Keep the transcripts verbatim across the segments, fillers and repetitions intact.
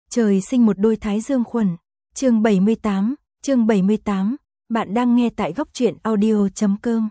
Trời sinh một đôi thái dương khuẩn. Chương bảy mươi tám, chương bảy mươi tám, bạn đang nghe tại góc truyện audio chấm com.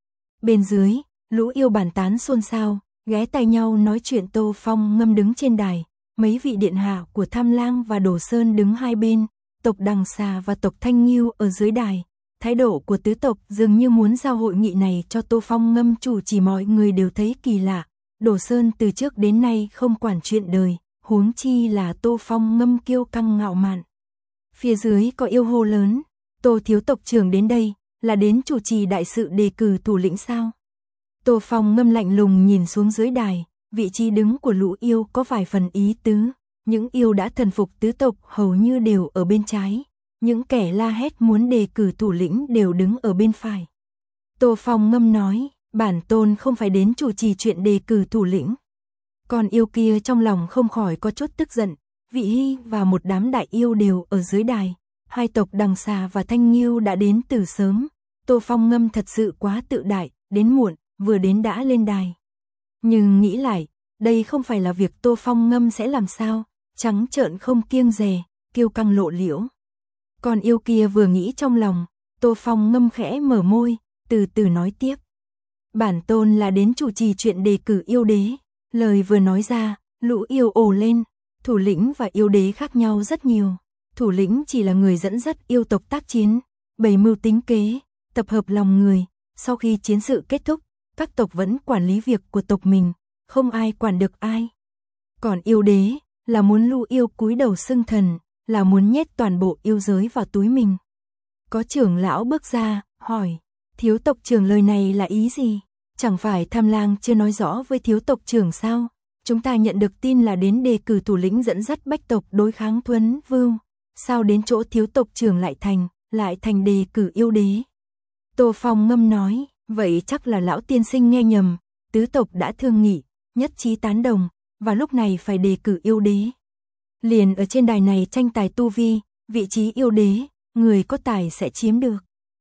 Bên dưới, lũ yêu bàn tán xôn xao, ghé tai nhau nói chuyện. Tô Phong Ngâm đứng trên đài, mấy vị điện hạ của Tham Lang và Đồ Sơn đứng hai bên, tộc Đằng Xà và tộc Thanh Ngưu ở dưới đài. Thái độ của tứ tộc dường như muốn giao hội nghị này cho Tô Phong Ngâm chủ trì, mọi người đều thấy kỳ lạ. Đồ Sơn từ trước đến nay không quản chuyện đời, huống chi là Tô Phong Ngâm kiêu căng ngạo mạn. Phía dưới có yêu hô lớn, Tô thiếu tộc trưởng đến đây, là đến chủ trì đại sự đề cử thủ lĩnh sao? Tô Phong Ngâm lạnh lùng nhìn xuống dưới đài, vị trí đứng của lũ yêu có vài phần ý tứ. Những yêu đã thần phục tứ tộc hầu như đều ở bên trái, những kẻ la hét muốn đề cử thủ lĩnh đều đứng ở bên phải. Tô Phong Ngâm nói, bản tôn không phải đến chủ trì chuyện đề cử thủ lĩnh. Còn yêu kia trong lòng không khỏi có chút tức giận. Vị Hy và một đám đại yêu đều ở dưới đài, hai tộc Đằng Xà và Thanh Ngưu đã đến từ sớm. Tô Phong Ngâm thật sự quá tự đại, đến muộn, vừa đến đã lên đài. Nhưng nghĩ lại, đây không phải là việc Tô Phong Ngâm sẽ làm sao, trắng trợn không kiêng dè, kiêu căng lộ liễu. Còn yêu kia vừa nghĩ trong lòng, Tô Phong Ngâm khẽ mở môi, từ từ nói tiếp. Bản tôn là đến chủ trì chuyện đề cử yêu đế. Lời vừa nói ra, lũ yêu ồ lên. Thủ lĩnh và yêu đế khác nhau rất nhiều. Thủ lĩnh chỉ là người dẫn dắt yêu tộc tác chiến, bày mưu tính kế, tập hợp lòng người. Sau khi chiến sự kết thúc, các tộc vẫn quản lý việc của tộc mình, không ai quản được ai. Còn yêu đế là muốn lũ yêu cúi đầu xưng thần, là muốn nhét toàn bộ yêu giới vào túi mình. Có trưởng lão bước ra, hỏi, thiếu tộc trưởng lời này là ý gì? Chẳng phải Tham Lang chưa nói rõ với thiếu tộc trưởng sao? Chúng ta nhận được tin là đến đề cử thủ lĩnh dẫn dắt bách tộc đối kháng Thuấn Vưu. Sao đến chỗ thiếu tộc trưởng lại thành, lại thành đề cử yêu đế? Tô Phong Ngâm nói, vậy chắc là lão tiên sinh nghe nhầm, tứ tộc đã thương nghị, nhất trí tán đồng, và lúc này phải đề cử yêu đế. Liền ở trên đài này tranh tài tu vi, vị trí yêu đế, người có tài sẽ chiếm được.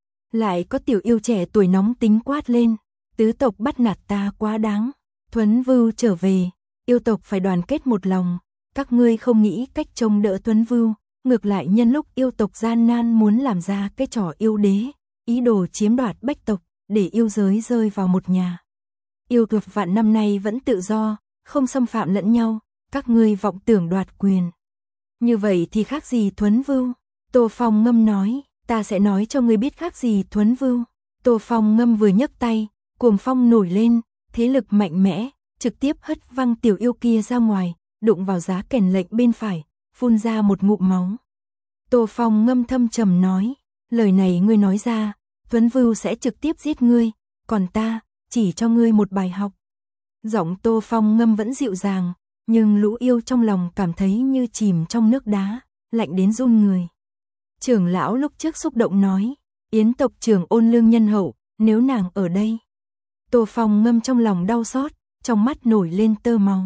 Lại có tiểu yêu trẻ tuổi nóng tính quát lên, tứ tộc bắt nạt ta quá đáng, Thuấn Vưu trở về, yêu tộc phải đoàn kết một lòng, các ngươi không nghĩ cách trông đỡ Thuấn Vưu, ngược lại nhân lúc yêu tộc gian nan muốn làm ra cái trò yêu đế, ý đồ chiếm đoạt bách tộc, để yêu giới rơi vào một nhà. Yêu tộc vạn năm nay vẫn tự do, không xâm phạm lẫn nhau, các ngươi vọng tưởng đoạt quyền. Như vậy thì khác gì Thuấn Vưu? Tô Phong Ngâm nói, ta sẽ nói cho ngươi biết khác gì Thuấn Vưu. Tô Phong Ngâm vừa nhấc tay, cuồng phong nổi lên, thế lực mạnh mẽ, trực tiếp hất văng tiểu yêu kia ra ngoài, đụng vào giá kèn lệnh bên phải, phun ra một ngụm máu. Tô Phong Ngâm thâm trầm nói, lời này ngươi nói ra, Thuấn Vưu sẽ trực tiếp giết ngươi, còn ta, chỉ cho ngươi một bài học. Giọng Tô Phong Ngâm vẫn dịu dàng, nhưng lũ yêu trong lòng cảm thấy như chìm trong nước đá, lạnh đến run người. Trưởng lão lúc trước xúc động nói, Yến tộc trưởng ôn lương nhân hậu, nếu nàng ở đây. Tô Phong Ngâm trong lòng đau xót, trong mắt nổi lên tơ máu.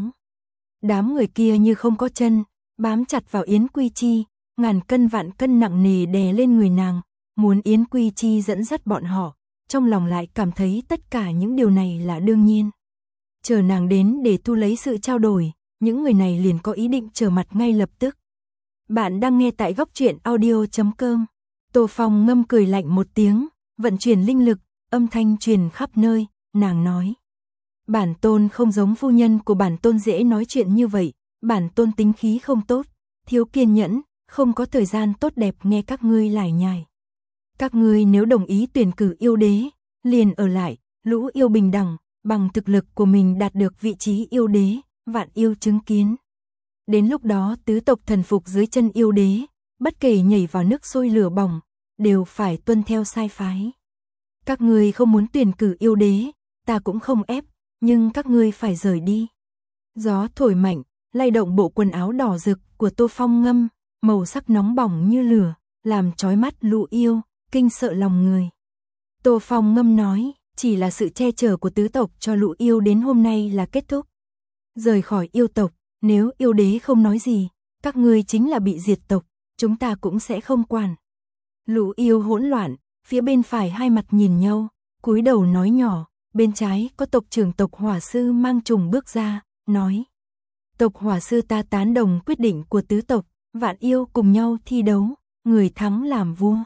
Đám người kia như không có chân, bám chặt vào Yến Quy Chi, ngàn cân vạn cân nặng nề đè lên người nàng, muốn Yến Quy Chi dẫn dắt bọn họ, trong lòng lại cảm thấy tất cả những điều này là đương nhiên. Chờ nàng đến để thu lấy sự trao đổi, những người này liền có ý định trở mặt ngay lập tức. Bạn đang nghe tại góc truyện audio chấm com. Tô Phong Ngâm cười lạnh một tiếng, vận chuyển linh lực, âm thanh truyền khắp nơi, nàng nói. Bản tôn không giống phu nhân của bản tôn dễ nói chuyện như vậy, bản tôn tính khí không tốt, thiếu kiên nhẫn, không có thời gian tốt đẹp nghe các ngươi lải nhải. Các ngươi nếu đồng ý tuyển cử yêu đế, liền ở lại, lũ yêu bình đẳng, bằng thực lực của mình đạt được vị trí yêu đế, vạn yêu chứng kiến. Đến lúc đó tứ tộc thần phục dưới chân yêu đế, bất kể nhảy vào nước sôi lửa bỏng, đều phải tuân theo sai phái. Các ngươi không muốn tuyển cử yêu đế, ta cũng không ép, nhưng các ngươi phải rời đi. Gió thổi mạnh, lay động bộ quần áo đỏ rực của Tô Phong Ngâm, màu sắc nóng bỏng như lửa, làm chói mắt lũ yêu, kinh sợ lòng người. Tô Phong Ngâm nói, chỉ là sự che chở của tứ tộc cho lũ yêu đến hôm nay là kết thúc. Rời khỏi yêu tộc, nếu yêu đế không nói gì, các ngươi chính là bị diệt tộc, chúng ta cũng sẽ không quản. Lũ yêu hỗn loạn, phía bên phải hai mặt nhìn nhau, cúi đầu nói nhỏ, bên trái có tộc trưởng tộc Hỏa Sư Mang Trùng bước ra, nói. Tộc Hỏa Sư ta tán đồng quyết định của tứ tộc, vạn yêu cùng nhau thi đấu, người thắng làm vua.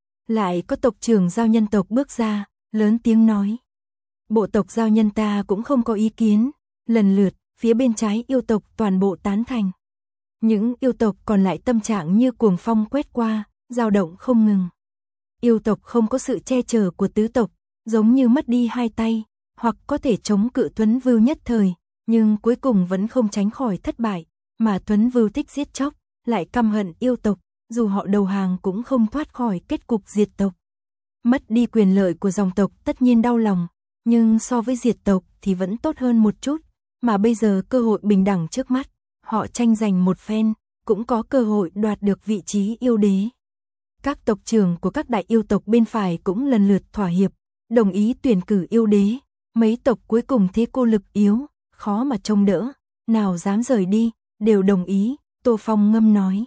Lại có tộc trưởng giao nhân tộc bước ra, lớn tiếng nói. Bộ tộc giao nhân ta cũng không có ý kiến, lần lượt, phía bên trái yêu tộc toàn bộ tán thành. Những yêu tộc còn lại tâm trạng như cuồng phong quét qua, dao động không ngừng. Yêu tộc không có sự che chở của tứ tộc, giống như mất đi hai tay, hoặc có thể chống cự Tuấn Vưu nhất thời, nhưng cuối cùng vẫn không tránh khỏi thất bại, mà Tuấn Vưu thích giết chóc, lại căm hận yêu tộc, dù họ đầu hàng cũng không thoát khỏi kết cục diệt tộc. Mất đi quyền lợi của dòng tộc tất nhiên đau lòng, nhưng so với diệt tộc thì vẫn tốt hơn một chút, mà bây giờ cơ hội bình đẳng trước mắt, họ tranh giành một phen, cũng có cơ hội đoạt được vị trí yêu đế. Các tộc trưởng của các đại yêu tộc bên phải cũng lần lượt thỏa hiệp, đồng ý tuyển cử yêu đế, mấy tộc cuối cùng thế cô lực yếu, khó mà trông đỡ, nào dám rời đi, đều đồng ý, Tô Phong Ngâm nói.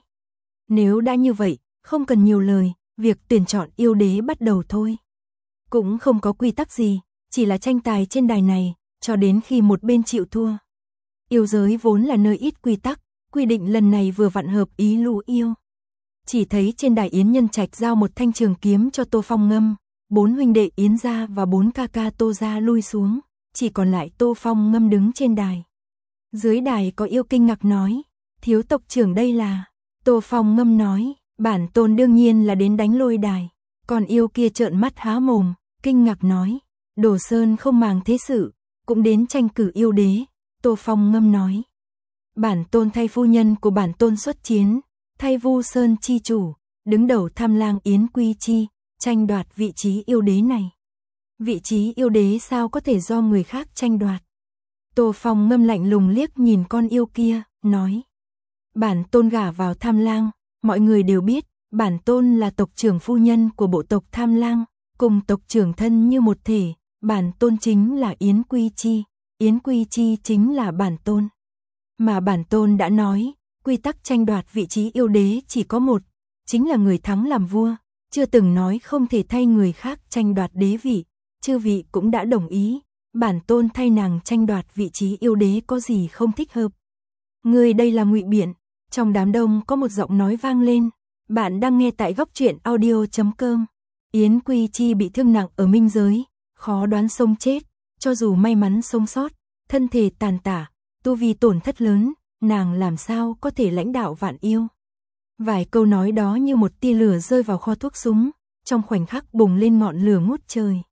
Nếu đã như vậy, không cần nhiều lời, việc tuyển chọn yêu đế bắt đầu thôi. Cũng không có quy tắc gì, chỉ là tranh tài trên đài này, cho đến khi một bên chịu thua. Yêu giới vốn là nơi ít quy tắc, quy định lần này vừa vặn hợp ý Lũ Yêu. Chỉ thấy trên đài Yến Nhân Trạch giao một thanh trường kiếm cho Tô Phong Ngâm, bốn huynh đệ Yến gia và bốn ca ca Tô gia lui xuống, chỉ còn lại Tô Phong Ngâm đứng trên đài. Dưới đài có yêu kinh ngạc nói, thiếu tộc trưởng đây là. Tô Phong Ngâm nói, bản tôn đương nhiên là đến đánh lôi đài. Còn yêu kia trợn mắt há mồm, kinh ngạc nói, Đồ Sơn không màng thế sự, cũng đến tranh cử yêu đế. Tô Phong Ngâm nói, bản tôn thay phu nhân của bản tôn xuất chiến, thay Vu Sơn chi chủ, đứng đầu Tham Lang Yến Quy Chi, tranh đoạt vị trí yêu đế này. Vị trí yêu đế sao có thể do người khác tranh đoạt? Tô Phong Ngâm lạnh lùng liếc nhìn con yêu kia, nói, bản tôn gả vào Tham Lang, mọi người đều biết, bản tôn là tộc trưởng phu nhân của bộ tộc Tham Lang, cùng tộc trưởng thân như một thể, bản tôn chính là Yến Quy Chi, Yến Quy Chi chính là bản tôn. Mà bản tôn đã nói, quy tắc tranh đoạt vị trí yêu đế chỉ có một, chính là người thắng làm vua, chưa từng nói không thể thay người khác tranh đoạt đế vị, chư vị cũng đã đồng ý, bản tôn thay nàng tranh đoạt vị trí yêu đế có gì không thích hợp. Người đây là ngụy biện. Trong đám đông có một giọng nói vang lên, bạn đang nghe tại góc truyện audio chấm com. Yến Quy Chi bị thương nặng ở minh giới, khó đoán sống chết, cho dù may mắn sống sót, thân thể tàn tả, tu vi tổn thất lớn, nàng làm sao có thể lãnh đạo vạn yêu. Vài câu nói đó như một tia lửa rơi vào kho thuốc súng, trong khoảnh khắc bùng lên ngọn lửa ngút trời.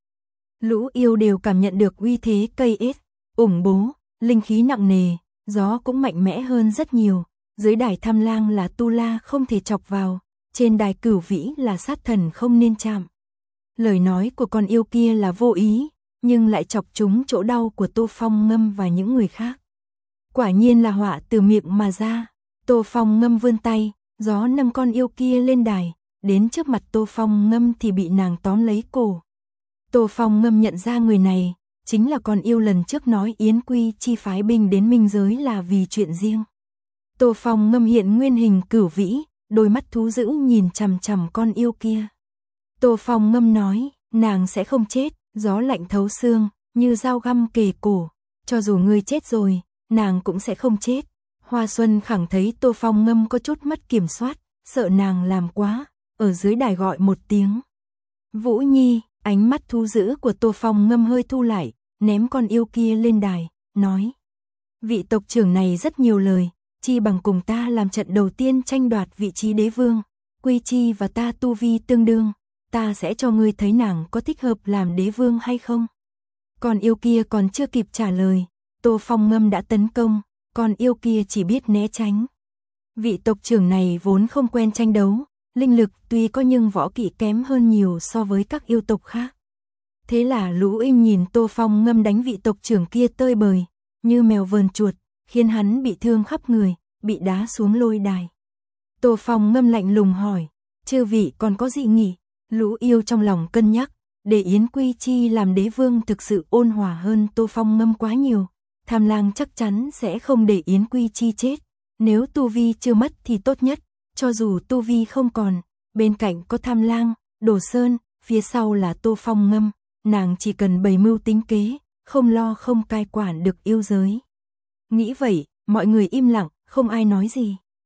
Lũ yêu đều cảm nhận được uy thế cây ết, ủng bố, linh khí nặng nề, gió cũng mạnh mẽ hơn rất nhiều. Dưới đài Tham Lang là tu la không thể chọc vào, trên đài Cửu Vĩ là sát thần không nên chạm. Lời nói của con yêu kia là vô ý, nhưng lại chọc trúng chỗ đau của Tô Phong Ngâm và những người khác. Quả nhiên là họa từ miệng mà ra. Tô Phong Ngâm vươn tay, gió nâng con yêu kia lên đài, đến trước mặt Tô Phong Ngâm thì bị nàng tóm lấy cổ. Tô Phong Ngâm nhận ra người này, chính là con yêu lần trước nói Yến Quy Chi phái binh đến minh giới là vì chuyện riêng. Tô Phong Ngâm hiện nguyên hình Cửu Vĩ, đôi mắt thú dữ nhìn chằm chằm con yêu kia. Tô Phong Ngâm nói, nàng sẽ không chết, gió lạnh thấu xương, như dao găm kề cổ, cho dù ngươi chết rồi, nàng cũng sẽ không chết. Hoa Xuân Khẳng thấy Tô Phong Ngâm có chút mất kiểm soát, sợ nàng làm quá, ở dưới đài gọi một tiếng. Vũ Nhi, ánh mắt thú dữ của Tô Phong Ngâm hơi thu lại, ném con yêu kia lên đài, nói, vị tộc trưởng này rất nhiều lời. Chi bằng cùng ta làm trận đầu tiên tranh đoạt vị trí đế vương, Quy Chi và ta tu vi tương đương, ta sẽ cho ngươi thấy nàng có thích hợp làm đế vương hay không. Còn yêu kia còn chưa kịp trả lời, Tô Phong Ngâm đã tấn công, còn yêu kia chỉ biết né tránh. Vị tộc trưởng này vốn không quen tranh đấu, linh lực tuy có nhưng võ kỹ kém hơn nhiều so với các yêu tộc khác. Thế là Lũ Im nhìn Tô Phong Ngâm đánh vị tộc trưởng kia tơi bời, như mèo vờn chuột, khiến hắn bị thương khắp người, bị đá xuống lôi đài. Tô Phong Ngâm lạnh lùng hỏi, chư vị còn có gì nghỉ? Lũ yêu trong lòng cân nhắc, để Yến Quy Chi làm đế vương thực sự ôn hòa hơn Tô Phong Ngâm quá nhiều. Tham Lang chắc chắn sẽ không để Yến Quy Chi chết, nếu tu vi chưa mất thì tốt nhất, cho dù tu vi không còn, bên cạnh có Tham Lang, Đồ Sơn, phía sau là Tô Phong Ngâm, nàng chỉ cần bày mưu tính kế, không lo không cai quản được yêu giới. Nghĩ vậy, mọi người im lặng, không ai nói gì.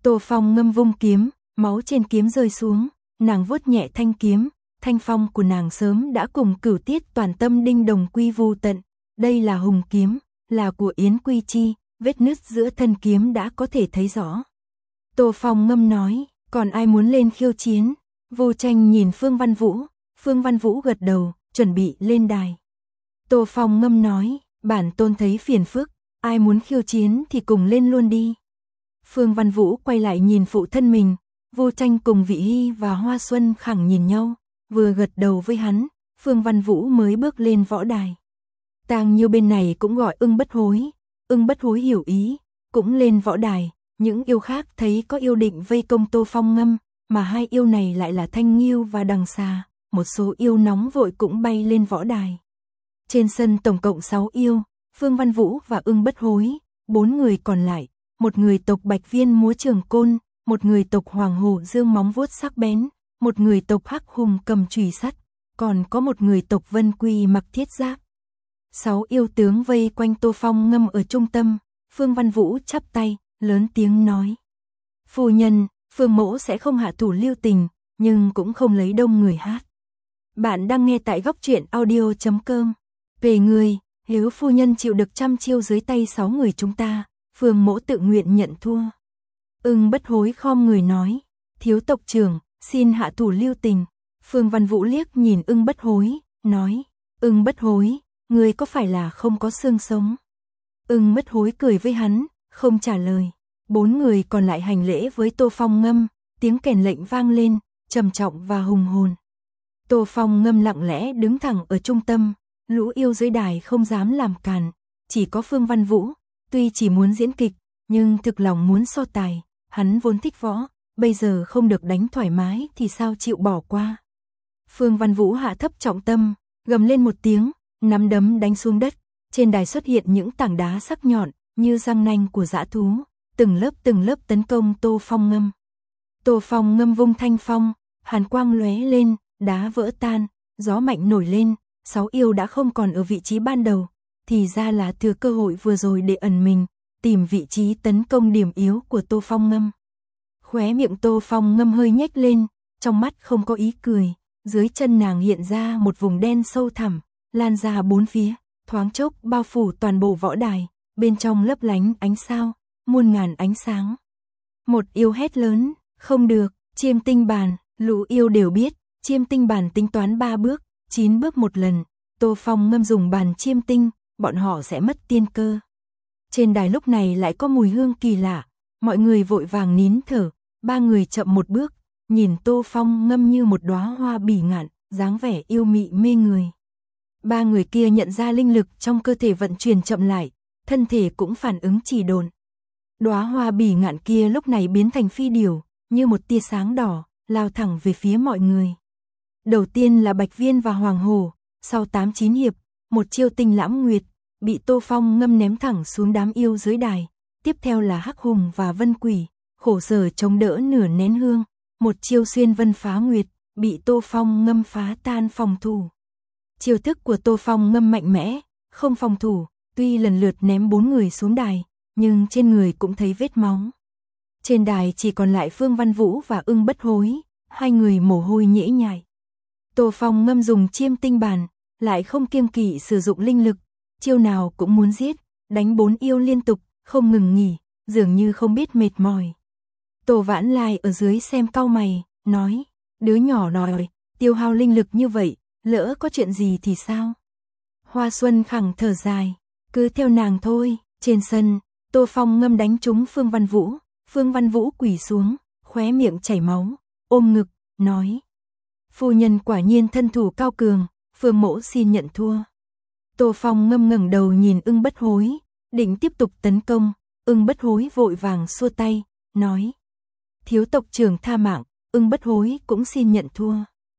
Tô Phong Ngâm vung kiếm, máu trên kiếm rơi xuống, nàng vuốt nhẹ thanh kiếm, thanh phong của nàng sớm đã cùng Cửu Tiết toàn tâm đinh đồng quy vu tận, đây là hùng kiếm, là của Yến Quy Chi, vết nứt giữa thân kiếm đã có thể thấy rõ. Tô Phong Ngâm nói, còn ai muốn lên khiêu chiến? Vô Tranh nhìn Phương Văn Vũ, Phương Văn Vũ gật đầu, chuẩn bị lên đài. Tô Phong Ngâm nói, bản tôn thấy phiền phức, ai muốn khiêu chiến thì cùng lên luôn đi. Phương Văn Vũ quay lại nhìn phụ thân mình, Vô Tranh cùng Vị Hy và Hoa Xuân Khẳng nhìn nhau, vừa gật đầu với hắn, Phương Văn Vũ mới bước lên võ đài. Tang Nhiêu bên này cũng gọi Ưng Bất Hối, Ưng Bất Hối hiểu ý, cũng lên võ đài, những yêu khác thấy có yêu định vây công Tô Phong Ngâm, mà hai yêu này lại là Thanh Nghiêu và Đằng Xà, một số yêu nóng vội cũng bay lên võ đài. Trên sân tổng cộng sáu yêu, Phương Văn Vũ và Ưng Bất Hối, bốn người còn lại, một người tộc Bạch Viên múa trường côn, một người tộc Hoàng Hổ dương móng vuốt sắc bén, một người tộc Hắc Hùng cầm chùy sắt, còn có một người tộc Vân Quy mặc thiết giáp. Sáu yêu tướng vây quanh Tô Phong Ngâm ở trung tâm, Phương Văn Vũ chắp tay, lớn tiếng nói. Phu nhân, Phương mẫu sẽ không hạ thủ lưu tình, nhưng cũng không lấy đông người hát. Bạn đang nghe tại góc truyện audio chấm com. Về người, nếu phu nhân chịu được trăm chiêu dưới tay sáu người chúng ta, Phương mẫu tự nguyện nhận thua. Ưng Bất Hối khom người nói, thiếu tộc trưởng, xin hạ thủ lưu tình. Phương Văn Vũ liếc nhìn Ưng Bất Hối, nói, Ưng Bất Hối, người có phải là không có xương sống? Ưng Bất Hối cười với hắn, không trả lời. Bốn người còn lại hành lễ với Tô Phong Ngâm, tiếng kèn lệnh vang lên, trầm trọng và hùng hồn. Tô Phong Ngâm lặng lẽ đứng thẳng ở trung tâm, lũ yêu dưới đài không dám làm càn, chỉ có Phương Văn Vũ, tuy chỉ muốn diễn kịch, nhưng thực lòng muốn so tài, hắn vốn thích võ, bây giờ không được đánh thoải mái thì sao chịu bỏ qua. Phương Văn Vũ hạ thấp trọng tâm, gầm lên một tiếng, nắm đấm đánh xuống đất, trên đài xuất hiện những tảng đá sắc nhọn, như răng nanh của dã thú, từng lớp từng lớp tấn công Tô Phong Ngâm. Tô Phong Ngâm vung thanh phong, hàn quang lóe lên, đá vỡ tan, gió mạnh nổi lên, sáu yêu đã không còn ở vị trí ban đầu, thì ra là thừa cơ hội vừa rồi để ẩn mình, tìm vị trí tấn công điểm yếu của Tô Phong Ngâm. Khóe miệng Tô Phong Ngâm hơi nhếch lên, trong mắt không có ý cười, dưới chân nàng hiện ra một vùng đen sâu thẳm, lan ra bốn phía, thoáng chốc bao phủ toàn bộ võ đài, bên trong lấp lánh ánh sao, muôn ngàn ánh sáng. Một yêu hét lớn, không được, chiêm tinh bàn, lũ yêu đều biết, chiêm tinh bàn tính toán ba bước, chín bước một lần, Tô Phong Ngâm dùng bàn chiêm tinh, bọn họ sẽ mất tiên cơ. Trên đài lúc này lại có mùi hương kỳ lạ, mọi người vội vàng nín thở, ba người chậm một bước, nhìn Tô Phong Ngâm như một đóa hoa bỉ ngạn, dáng vẻ yêu mị mê người. Ba người kia nhận ra linh lực trong cơ thể vận chuyển chậm lại, thân thể cũng phản ứng trì độn. Đóa hoa bỉ ngạn kia lúc này biến thành phi điểu, như một tia sáng đỏ, lao thẳng về phía mọi người. Đầu tiên là Bạch Viên và Hoàng Hổ, sau tám chín hiệp, một chiêu tinh lãm nguyệt, bị Tô Phong Ngâm ném thẳng xuống đám yêu dưới đài. Tiếp theo là Hắc Hùng và Vân Quỷ, khổ sở chống đỡ nửa nén hương, một chiêu xuyên vân phá nguyệt, bị Tô Phong Ngâm phá tan phòng thủ. Chiêu thức của Tô Phong Ngâm mạnh mẽ, không phòng thủ, tuy lần lượt ném bốn người xuống đài, nhưng trên người cũng thấy vết máu. Trên đài chỉ còn lại Phương Văn Vũ và Ưng Bất Hối, hai người mồ hôi nhễ nhại. Tô Phong Ngâm dùng chiêm tinh bàn, lại không kiêng kỵ sử dụng linh lực, chiêu nào cũng muốn giết, đánh bốn yêu liên tục, không ngừng nghỉ, dường như không biết mệt mỏi. Tô Vãn Lai ở dưới xem cau mày, nói, đứa nhỏ nòi, tiêu hao linh lực như vậy, lỡ có chuyện gì thì sao? Hoa Xuân Khẳng thở dài, cứ theo nàng thôi. Trên sân, Tô Phong Ngâm đánh trúng Phương Văn Vũ, Phương Văn Vũ quỳ xuống, khóe miệng chảy máu, ôm ngực, nói, phu nhân quả nhiên thân thủ cao cường, Phương mẫu xin nhận thua. Tô Phong Ngâm ngẩng đầu nhìn Ưng Bất Hối, định tiếp tục tấn công, Ưng Bất Hối vội vàng xua tay, nói, thiếu tộc trưởng tha mạng, Ưng Bất Hối cũng xin nhận thua.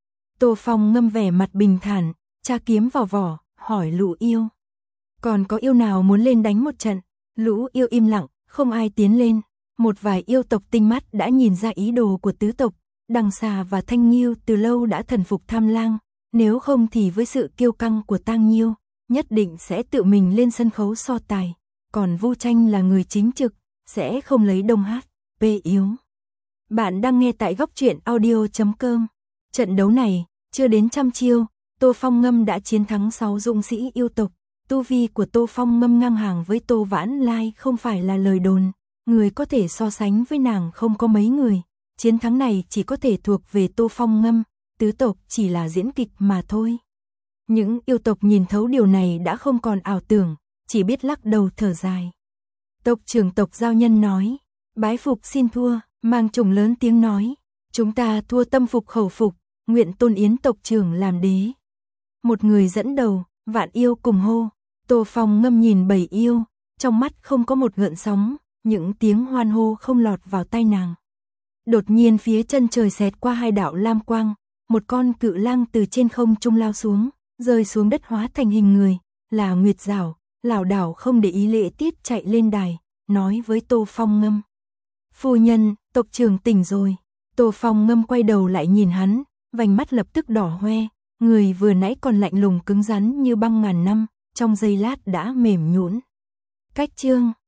Tô Phong Ngâm vẻ mặt bình thản, tra kiếm vào vỏ, hỏi lũ yêu, còn có yêu nào muốn lên đánh một trận? Lũ yêu im lặng, không ai tiến lên. Một vài yêu tộc tinh mắt đã nhìn ra ý đồ của tứ tộc, Đằng Xà và Thanh Nghiêu từ lâu đã thần phục Tham Lang, nếu không thì với sự kiêu căng của Tang Nhiêu, nhất định sẽ tự mình lên sân khấu so tài, còn Vô Tranh là người chính trực, sẽ không lấy đông hát. P. pê yếu. Bạn đang nghe tại góc truyện audio chấm com. Trận đấu này, chưa đến trăm chiêu, Tô Phong Ngâm đã chiến thắng sáu dũng sĩ yêu tộc. Tu vi của Tô Phong Ngâm ngang hàng với Tô Vãn Lai không phải là lời đồn, người có thể so sánh với nàng không có mấy người. Chiến thắng này chỉ có thể thuộc về Tô Phong Ngâm, tứ tộc chỉ là diễn kịch mà thôi. Những yêu tộc nhìn thấu điều này đã không còn ảo tưởng, chỉ biết lắc đầu thở dài. Tộc trưởng tộc Giao Nhân nói, bái phục xin thua, Mang Trùng lớn tiếng nói, chúng ta thua tâm phục khẩu phục, nguyện tôn Yến tộc trưởng làm đế. Một người dẫn đầu, vạn yêu cùng hô. Tô Phong Ngâm nhìn bảy yêu, trong mắt không có một gợn sóng, những tiếng hoan hô không lọt vào tai nàng. Đột nhiên phía chân trời xẹt qua hai đạo lam quang, một con cự lang từ trên không trung lao xuống, rơi xuống đất hóa thành hình người, là Nguyệt Giảo, lảo đảo không để ý lễ tiết chạy lên đài, nói với Tô Phong Ngâm. Phu nhân, tộc trưởng tỉnh rồi. Tô Phong Ngâm quay đầu lại nhìn hắn, vành mắt lập tức đỏ hoe, người vừa nãy còn lạnh lùng cứng rắn như băng ngàn năm, trong giây lát đã mềm nhũn. Cách chương